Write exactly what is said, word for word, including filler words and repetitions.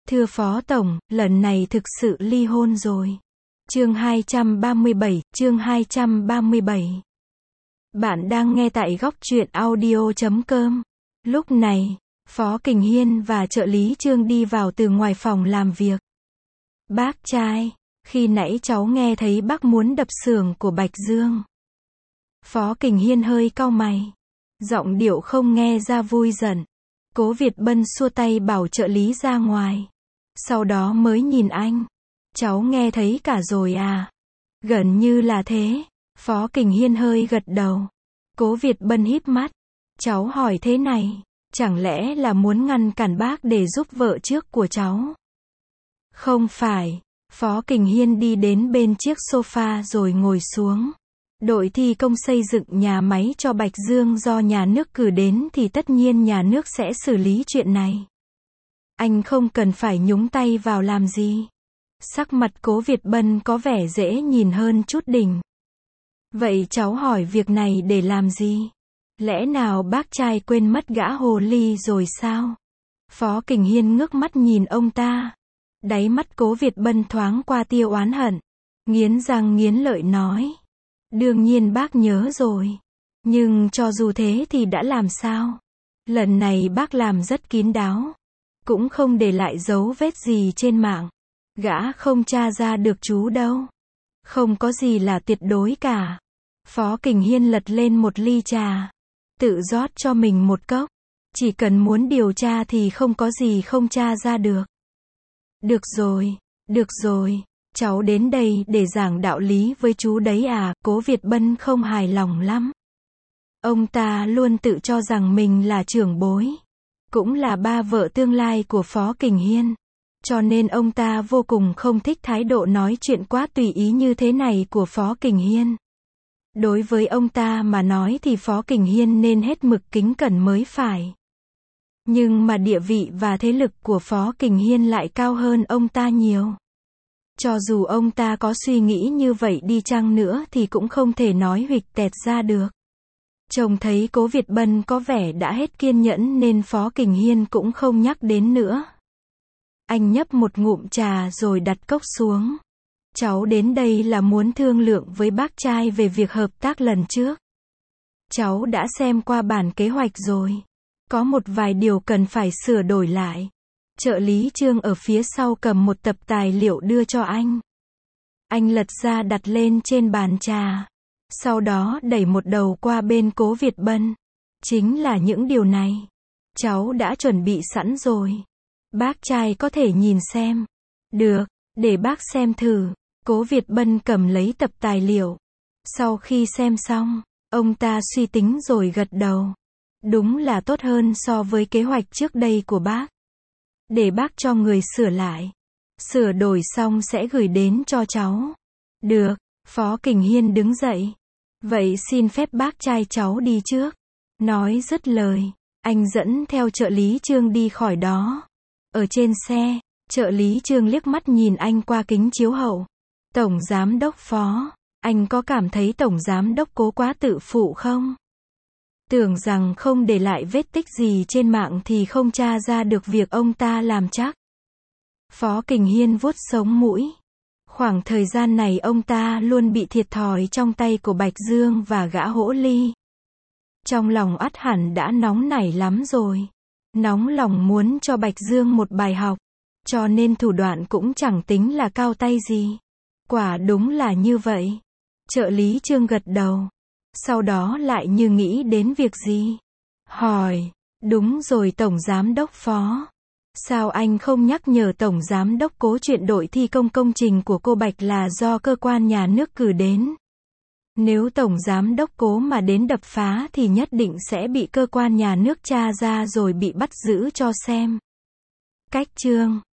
Thưa Phó Tổng, lần này thực sự ly hôn rồi. Chương hai trăm ba mươi bảy, chương hai trăm ba mươi bảy. Bạn đang nghe tại góc truyện audio chấm com. Lúc này, Phó Kình Hiên và trợ lý Trương đi vào từ ngoài phòng làm việc. Bác trai, khi nãy cháu nghe thấy bác muốn đập xưởng của Bạch Dương. Phó Kình Hiên hơi cau mày. Giọng điệu không nghe ra vui giận. Cố Việt Bân xua tay bảo trợ lý ra ngoài. Sau đó mới nhìn anh. Cháu nghe thấy cả rồi à? Gần như là thế. Phó Kình Hiên hơi gật đầu. Cố Việt Bân híp mắt. Cháu hỏi thế này, chẳng lẽ là muốn ngăn cản bác để giúp vợ trước của cháu? Không phải. Phó Kình Hiên đi đến bên chiếc sofa rồi ngồi xuống. Đội thi công xây dựng nhà máy cho Bạch Dương do nhà nước cử đến thì tất nhiên nhà nước sẽ xử lý chuyện này. Anh không cần phải nhúng tay vào làm gì. Sắc mặt Cố Việt Bân có vẻ dễ nhìn hơn chút đỉnh. Vậy cháu hỏi việc này để làm gì? Lẽ nào bác trai quên mất gã hồ ly rồi sao? Phó Kình Hiên ngước mắt nhìn ông ta. Đáy mắt Cố Việt Bân thoáng qua tia oán hận. Nghiến răng nghiến lợi nói. Đương nhiên bác nhớ rồi. Nhưng cho dù thế thì đã làm sao? Lần này bác làm rất kín đáo. Cũng không để lại dấu vết gì trên mạng. Gã không tra ra được chú đâu. Không có gì là tuyệt đối cả. Phó Kình Hiên lật lên một ly trà. Tự rót cho mình một cốc. Chỉ cần muốn điều tra thì không có gì không tra ra được. Được rồi, được rồi. Cháu đến đây để giảng đạo lý với chú đấy à? Cố Việt Bân không hài lòng lắm. Ông ta luôn tự cho rằng mình là trưởng bối. Cũng là ba vợ tương lai của Phó Kình Hiên. Cho nên ông ta vô cùng không thích thái độ nói chuyện quá tùy ý như thế này của Phó Kình Hiên. Đối với ông ta mà nói thì Phó Kình Hiên nên hết mực kính cẩn mới phải. Nhưng mà địa vị và thế lực của Phó Kình Hiên lại cao hơn ông ta nhiều. Cho dù ông ta có suy nghĩ như vậy đi chăng nữa thì cũng không thể nói huỵch tẹt ra được. Trông thấy Cố Việt Bân có vẻ đã hết kiên nhẫn nên Phó Kình Hiên cũng không nhắc đến nữa. Anh nhấp một ngụm trà rồi đặt cốc xuống. Cháu đến đây là muốn thương lượng với bác trai về việc hợp tác lần trước. Cháu đã xem qua bản kế hoạch rồi. Có một vài điều cần phải sửa đổi lại. Trợ lý Trương ở phía sau cầm một tập tài liệu đưa cho anh. Anh lật ra đặt lên trên bàn trà. Sau đó đẩy một đầu qua bên Cố Việt Bân. Chính là những điều này. Cháu đã chuẩn bị sẵn rồi. Bác trai có thể nhìn xem. Được, để bác xem thử. Cố Việt Bân cầm lấy tập tài liệu. Sau khi xem xong, ông ta suy tính rồi gật đầu. Đúng là tốt hơn so với kế hoạch trước đây của bác. Để bác cho người sửa lại. Sửa đổi xong sẽ gửi đến cho cháu. Được, Phó Kình Hiên đứng dậy. Vậy xin phép bác trai cháu đi trước. Nói dứt lời, anh dẫn theo trợ lý Trương đi khỏi đó. Ở trên xe, trợ lý Trương liếc mắt nhìn anh qua kính chiếu hậu. Tổng giám đốc Phó, anh có cảm thấy tổng giám đốc Cố quá tự phụ không? Tưởng rằng không để lại vết tích gì trên mạng thì không tra ra được việc ông ta làm chắc. Phó Kình Hiên vuốt sống mũi. Khoảng thời gian này ông ta luôn bị thiệt thòi trong tay của Bạch Dương và gã hỗ ly. Trong lòng ắt hẳn đã nóng nảy lắm rồi. Nóng lòng muốn cho Bạch Dương một bài học. Cho nên thủ đoạn cũng chẳng tính là cao tay gì. Quả đúng là như vậy. Trợ lý Trương gật đầu. Sau đó lại như nghĩ đến việc gì. Hỏi, đúng rồi Tổng Giám đốc Phó. Sao anh không nhắc nhở Tổng Giám đốc Cố chuyện đội thi công công trình của cô Bạch là do cơ quan nhà nước cử đến? Nếu Tổng Giám đốc Cố mà đến đập phá thì nhất định sẽ bị cơ quan nhà nước tra ra rồi bị bắt giữ cho xem. Cách Trương,